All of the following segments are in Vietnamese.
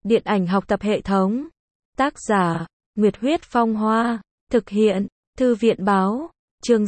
Điện ảnh học tập hệ thống. Tác giả, Nguyệt Huyết Phong Hoa. Thực hiện, Thư viện Báo. Chương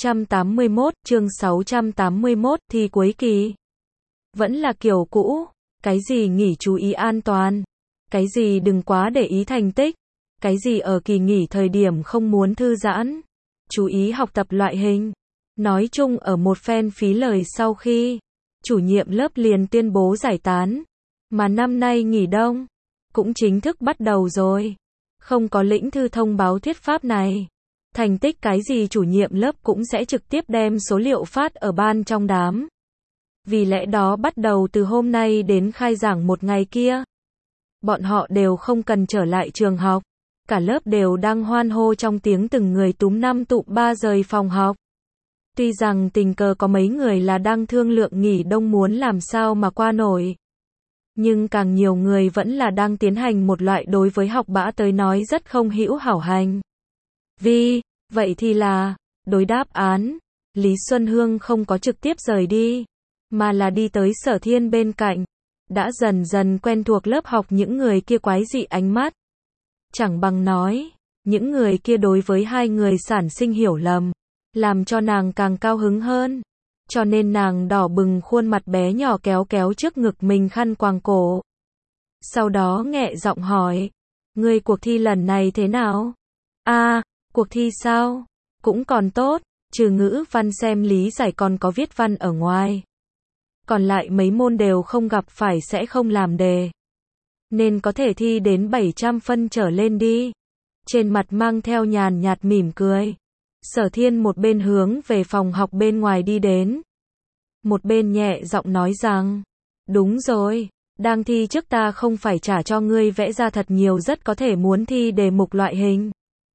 681, thi cuối kỳ. Vẫn là kiểu cũ, cái gì nghỉ chú ý an toàn, cái gì đừng quá để ý thành tích, cái gì ở kỳ nghỉ thời điểm không muốn thư giãn, chú ý học tập loại hình. Nói chung ở một phen phí lời sau khi chủ nhiệm lớp liền tuyên bố giải tán, mà năm nay nghỉ đông cũng chính thức bắt đầu rồi. Không có lĩnh thư thông báo thuyết pháp này, thành tích cái gì chủ nhiệm lớp cũng sẽ trực tiếp đem số liệu phát ở ban trong đám. Vì lẽ đó bắt đầu từ hôm nay đến khai giảng một ngày kia, bọn họ đều không cần trở lại trường học. Cả lớp đều đang hoan hô trong tiếng từng người túm năm tụm ba rời phòng học. Tuy rằng tình cờ có mấy người là đang thương lượng nghỉ đông muốn làm sao mà qua nổi, nhưng càng nhiều người vẫn là đang tiến hành một loại đối với học bạ tới nói rất không hữu hảo hành vi. Vậy thì là, đối đáp án, Lý Xuân Hương không có trực tiếp rời đi, mà là đi tới Sở Thiên bên cạnh, đã dần dần quen thuộc lớp học những người kia quái dị ánh mắt. Chẳng bằng nói, những người kia đối với hai người sản sinh hiểu lầm, làm cho nàng càng cao hứng hơn. Cho nên nàng đỏ bừng khuôn mặt bé nhỏ kéo kéo trước ngực mình khăn quàng cổ. Sau đó nghẹ giọng hỏi, ngươi cuộc thi lần này thế nào? Cuộc thi sao? Cũng còn tốt, trừ ngữ văn xem lý giải còn có viết văn ở ngoài. Còn lại mấy môn đều không gặp phải sẽ không làm đề, nên có thể thi đến 700 phân trở lên đi. Trên mặt mang theo nhàn nhạt mỉm cười. Sở Thiên một bên hướng về phòng học bên ngoài đi đến, một bên nhẹ giọng nói rằng, đúng rồi, đang thi trước ta không phải trả cho ngươi vẽ ra thật nhiều rất có thể muốn thi đề mục loại hình.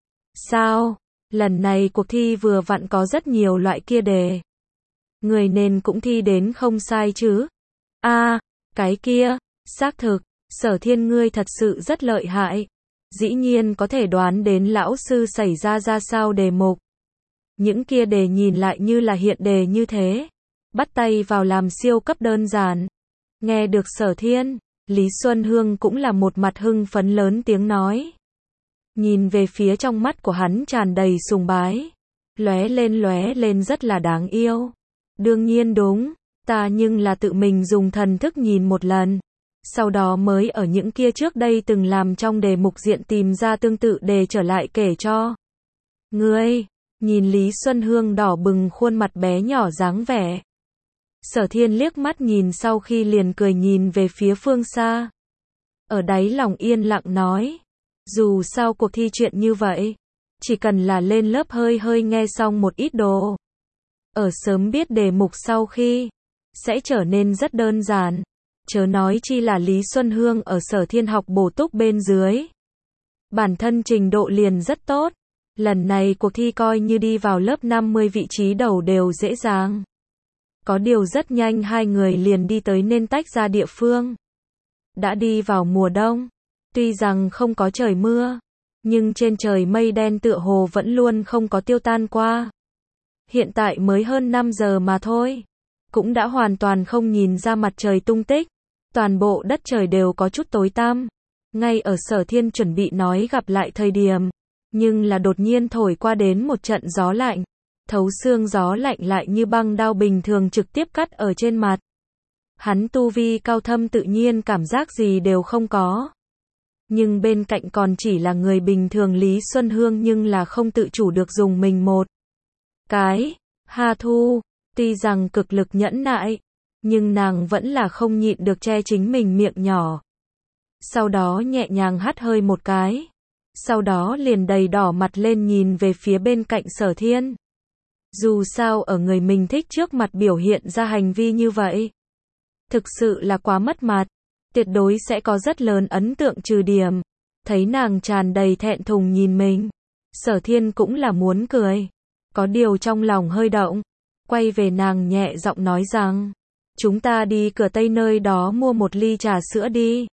Sao? Lần này cuộc thi vừa vặn có rất nhiều loại kia đề. Người nên cũng thi đến không sai chứ? Cái kia, xác thực, Sở Thiên ngươi thật sự rất lợi hại. Dĩ nhiên có thể đoán đến lão sư xảy ra sao đề mục. Những kia đề nhìn lại như là hiện đề như thế. Bắt tay vào làm siêu cấp đơn giản. Nghe được Sở Thiên, Lý Xuân Hương cũng là một mặt hưng phấn lớn tiếng nói. Nhìn về phía trong mắt của hắn tràn đầy sùng bái, lóe lên rất là đáng yêu. Đương nhiên đúng, ta nhưng là tự mình dùng thần thức nhìn một lần, sau đó mới ở những kia trước đây từng làm trong đề mục diện tìm ra tương tự đề trở lại kể cho ngươi. Nhìn Lý Xuân Hương đỏ bừng khuôn mặt bé nhỏ dáng vẻ, Sở Thiên liếc mắt nhìn sau khi liền cười nhìn về phía phương xa. Ở đáy lòng yên lặng nói, dù sao cuộc thi chuyện như vậy, chỉ cần là lên lớp hơi nghe xong một ít đồ, ở sớm biết đề mục sau khi, sẽ trở nên rất đơn giản. Chớ nói chi là Lý Xuân Hương ở Sở Thiên học bổ túc bên dưới, bản thân trình độ liền rất tốt. Lần này cuộc thi coi như đi vào lớp 50 vị trí đầu đều dễ dàng. Có điều rất nhanh hai người liền đi tới nên tách ra địa phương. Đã đi vào mùa đông, tuy rằng không có trời mưa, nhưng trên trời mây đen tựa hồ vẫn luôn không có tiêu tan qua. Hiện tại mới hơn 5 giờ mà thôi, cũng đã hoàn toàn không nhìn ra mặt trời tung tích. Toàn bộ đất trời đều có chút tối tăm. Ngay ở Sở Thiên chuẩn bị nói gặp lại thời điểm, nhưng là đột nhiên thổi qua đến một trận gió lạnh. Thấu xương gió lạnh lại như băng đao bình thường trực tiếp cắt ở trên mặt. Hắn tu vi cao thâm tự nhiên cảm giác gì đều không có. Nhưng bên cạnh còn chỉ là người bình thường Lý Xuân Hương nhưng là không tự chủ được dùng mình một cái. Hà Thu, tuy rằng cực lực nhẫn nại, nhưng nàng vẫn là không nhịn được che chính mình miệng nhỏ. Sau đó nhẹ nhàng hắt hơi một cái. Sau đó liền đầy đỏ mặt lên nhìn về phía bên cạnh Sở Thiên. Dù sao ở người mình thích trước mặt biểu hiện ra hành vi như vậy, thực sự là quá mất mặt, tuyệt đối sẽ có rất lớn ấn tượng trừ điểm. Thấy nàng tràn đầy thẹn thùng nhìn mình, Sở Thiên cũng là muốn cười, có điều trong lòng hơi động, quay về nàng nhẹ giọng nói rằng, chúng ta đi cửa Tây nơi đó mua một ly trà sữa đi.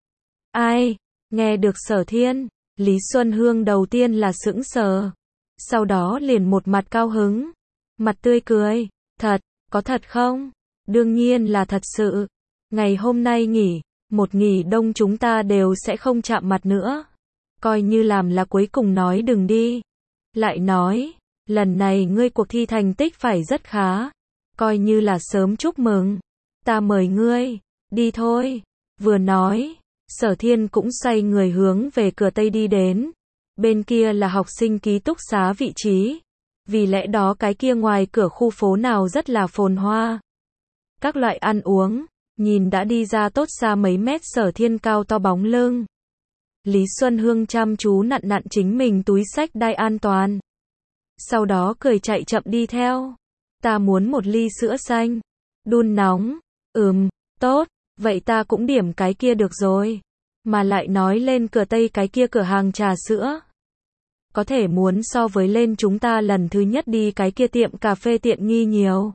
Ai? Nghe được Sở Thiên, Lý Xuân Hương đầu tiên là sững sờ, sau đó liền một mặt cao hứng, mặt tươi cười, thật, có thật không? Đương nhiên là thật sự. Ngày hôm nay nghỉ, một nghỉ đông chúng ta đều sẽ không chạm mặt nữa. Coi như làm là cuối cùng nói đừng đi. Lại nói, lần này ngươi cuộc thi thành tích phải rất khá. Coi như là sớm chúc mừng. Ta mời ngươi, đi thôi. Vừa nói, Sở Thiên cũng xoay người hướng về cửa Tây đi đến. Bên kia là học sinh ký túc xá vị trí. Vì lẽ đó cái kia ngoài cửa khu phố nào rất là phồn hoa. Các loại ăn uống, nhìn đã đi ra tốt xa mấy mét Sở Thiên cao to bóng lưng. Lý Xuân Hương chăm chú nặn nặn chính mình túi xách đai an toàn. Sau đó cười chạy chậm đi theo. Ta muốn một ly sữa xanh. Đun nóng. Tốt, vậy ta cũng điểm cái kia được rồi. Mà lại nói lên cửa Tây cái kia cửa hàng trà sữa. Có thể muốn so với lên chúng ta lần thứ nhất đi cái kia tiệm cà phê tiện nghi nhiều.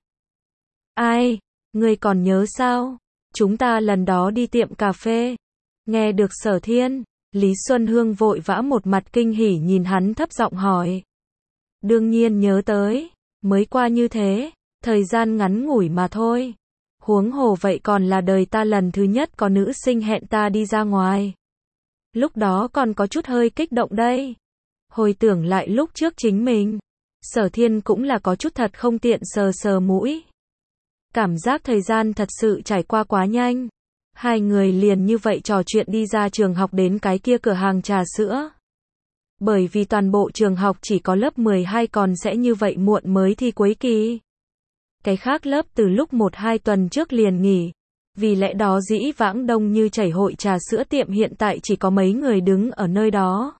Ai, ngươi còn nhớ sao? Chúng ta lần đó đi tiệm cà phê. Nghe được Sở Thiên, Lý Xuân Hương vội vã một mặt kinh hỉ nhìn hắn thấp giọng hỏi. Đương nhiên nhớ tới, mới qua như thế, thời gian ngắn ngủi mà thôi. Huống hồ vậy còn là đời ta lần thứ nhất có nữ sinh hẹn ta đi ra ngoài. Lúc đó còn có chút hơi kích động đây. Hồi tưởng lại lúc trước chính mình, Sở Thiên cũng là có chút thật không tiện sờ sờ mũi. Cảm giác thời gian thật sự trải qua quá nhanh. Hai người liền như vậy trò chuyện đi ra trường học đến cái kia cửa hàng trà sữa. Bởi vì toàn bộ trường học chỉ có lớp 12 còn sẽ như vậy muộn mới thi cuối kỳ. Cái khác lớp từ lúc 1-2 tuần trước liền nghỉ. Vì lẽ đó dĩ vãng đông như chảy hội trà sữa tiệm hiện tại chỉ có mấy người đứng ở nơi đó.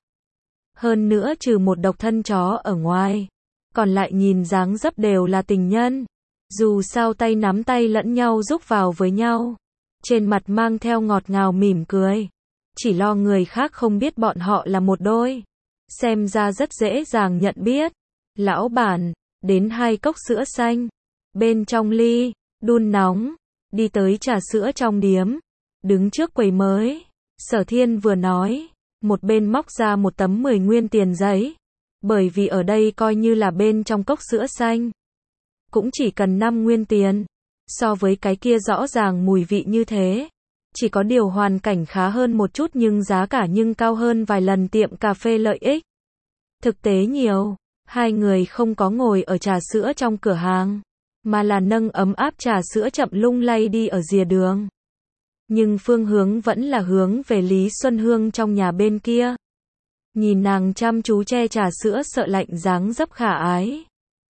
Hơn nữa trừ một độc thân chó ở ngoài. Còn lại nhìn dáng dấp đều là tình nhân. Dù sao tay nắm tay lẫn nhau giúp vào với nhau. Trên mặt mang theo ngọt ngào mỉm cười. Chỉ lo người khác không biết bọn họ là một đôi. Xem ra rất dễ dàng nhận biết. Lão bản, đến 2 cốc sữa xanh. Bên trong ly, đun nóng. Đi tới trà sữa trong điếm. Đứng trước quầy mới. Sở Thiên vừa nói. Một bên móc ra một tấm 10 nguyên tiền giấy. Bởi vì ở đây coi như là bên trong cốc sữa xanh. Cũng chỉ cần 5 nguyên tiền. So với cái kia rõ ràng mùi vị như thế. Chỉ có điều hoàn cảnh khá hơn một chút nhưng giá cả nhưng cao hơn vài lần tiệm cà phê lợi ích. Thực tế nhiều, hai người không có ngồi ở trà sữa trong cửa hàng, mà là nâng ấm áp trà sữa chậm lung lay đi ở rìa đường. Nhưng phương hướng vẫn là hướng về Lý Xuân Hương trong nhà bên kia. Nhìn nàng chăm chú che trà sữa sợ lạnh dáng dấp khả ái.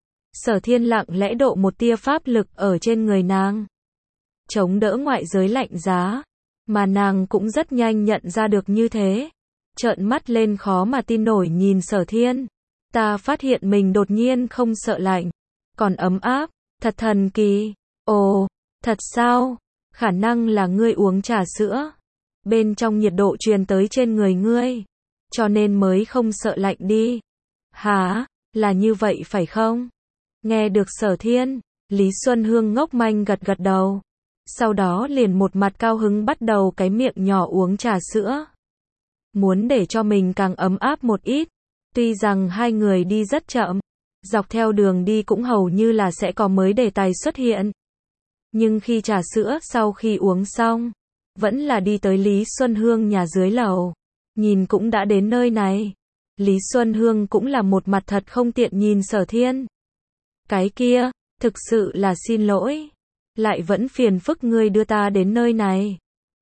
Sở Thiên lặng lẽ độ một tia pháp lực ở trên người nàng. Chống đỡ ngoại giới lạnh giá. Mà nàng cũng rất nhanh nhận ra được như thế. Trợn mắt lên khó mà tin nổi nhìn Sở Thiên. Ta phát hiện mình đột nhiên không sợ lạnh. Còn ấm áp. Thật thần kỳ. Ồ, thật sao? Khả năng là ngươi uống trà sữa. Bên trong nhiệt độ truyền tới trên người ngươi. Cho nên mới không sợ lạnh đi. Hả? Là như vậy phải không? Nghe được Sở Thiên, Lý Xuân Hương ngốc manh gật gật đầu. Sau đó liền một mặt cao hứng bắt đầu cái miệng nhỏ uống trà sữa. Muốn để cho mình càng ấm áp một ít. Tuy rằng hai người đi rất chậm, dọc theo đường đi cũng hầu như là sẽ có mới đề tài xuất hiện. Nhưng khi trà sữa sau khi uống xong, vẫn là đi tới Lý Xuân Hương nhà dưới lầu. Nhìn cũng đã đến nơi này. Lý Xuân Hương cũng là một mặt thật không tiện nhìn Sở Thiên. Cái kia, thực sự là xin lỗi. Lại vẫn phiền phức ngươi đưa ta đến nơi này.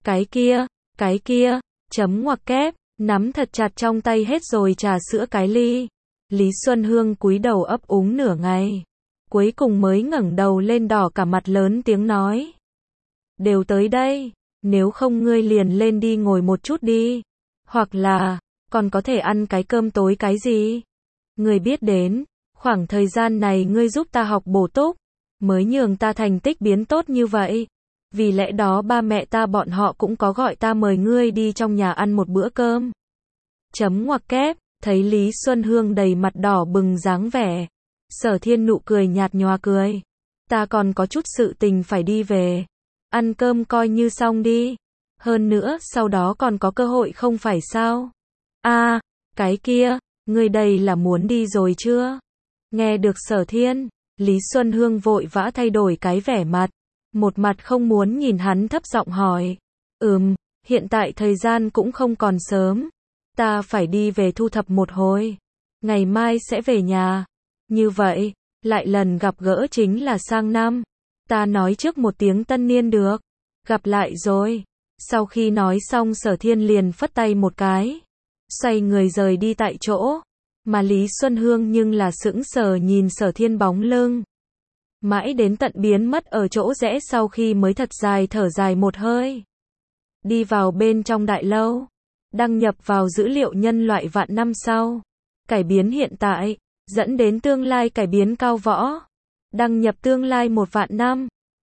Cái kia, chấm ngoặc kép, nắm thật chặt trong tay hết rồi trà sữa cái ly. Lý Xuân Hương cúi đầu ấp úng nửa ngày. Cuối cùng mới ngẩng đầu lên đỏ cả mặt lớn tiếng nói. Đều tới đây, nếu không ngươi liền lên đi ngồi một chút đi. Hoặc là, còn có thể ăn cái cơm tối cái gì. Ngươi biết đến, khoảng thời gian này ngươi giúp ta học bổ túc, mới nhường ta thành tích biến tốt như vậy. Vì lẽ đó ba mẹ ta bọn họ cũng có gọi ta mời ngươi đi trong nhà ăn một bữa cơm. Chấm ngoặc kép, thấy Lý Xuân Hương đầy mặt đỏ bừng dáng vẻ. Sở Thiên nụ cười nhạt nhòa cười. Ta còn có chút sự tình phải đi về. Ăn cơm coi như xong đi. Hơn nữa sau đó còn có cơ hội không phải sao? À, cái kia, ngươi đây là muốn đi rồi chưa? Nghe được Sở Thiên, Lý Xuân Hương vội vã thay đổi cái vẻ mặt. Một mặt không muốn nhìn hắn thấp giọng hỏi. Hiện tại thời gian cũng không còn sớm. Ta phải đi về thu thập một hồi. Ngày mai sẽ về nhà. Như vậy, lại lần gặp gỡ chính là sang năm. Ta nói trước một tiếng tân niên được. Gặp lại rồi. Sau khi nói xong Sở Thiên liền phất tay một cái. Xoay người rời đi tại chỗ. Mà Lý Xuân Hương nhưng là sững sờ nhìn Sở Thiên bóng lưng. Mãi đến tận biến mất ở chỗ rẽ sau khi mới thật dài thở dài một hơi. Đi vào bên trong đại lâu. Đăng nhập vào dữ liệu nhân loại vạn năm sau. Cải biến hiện tại. Dẫn đến tương lai cải biến cao võ. Đăng nhập tương lai 1 vạn năm.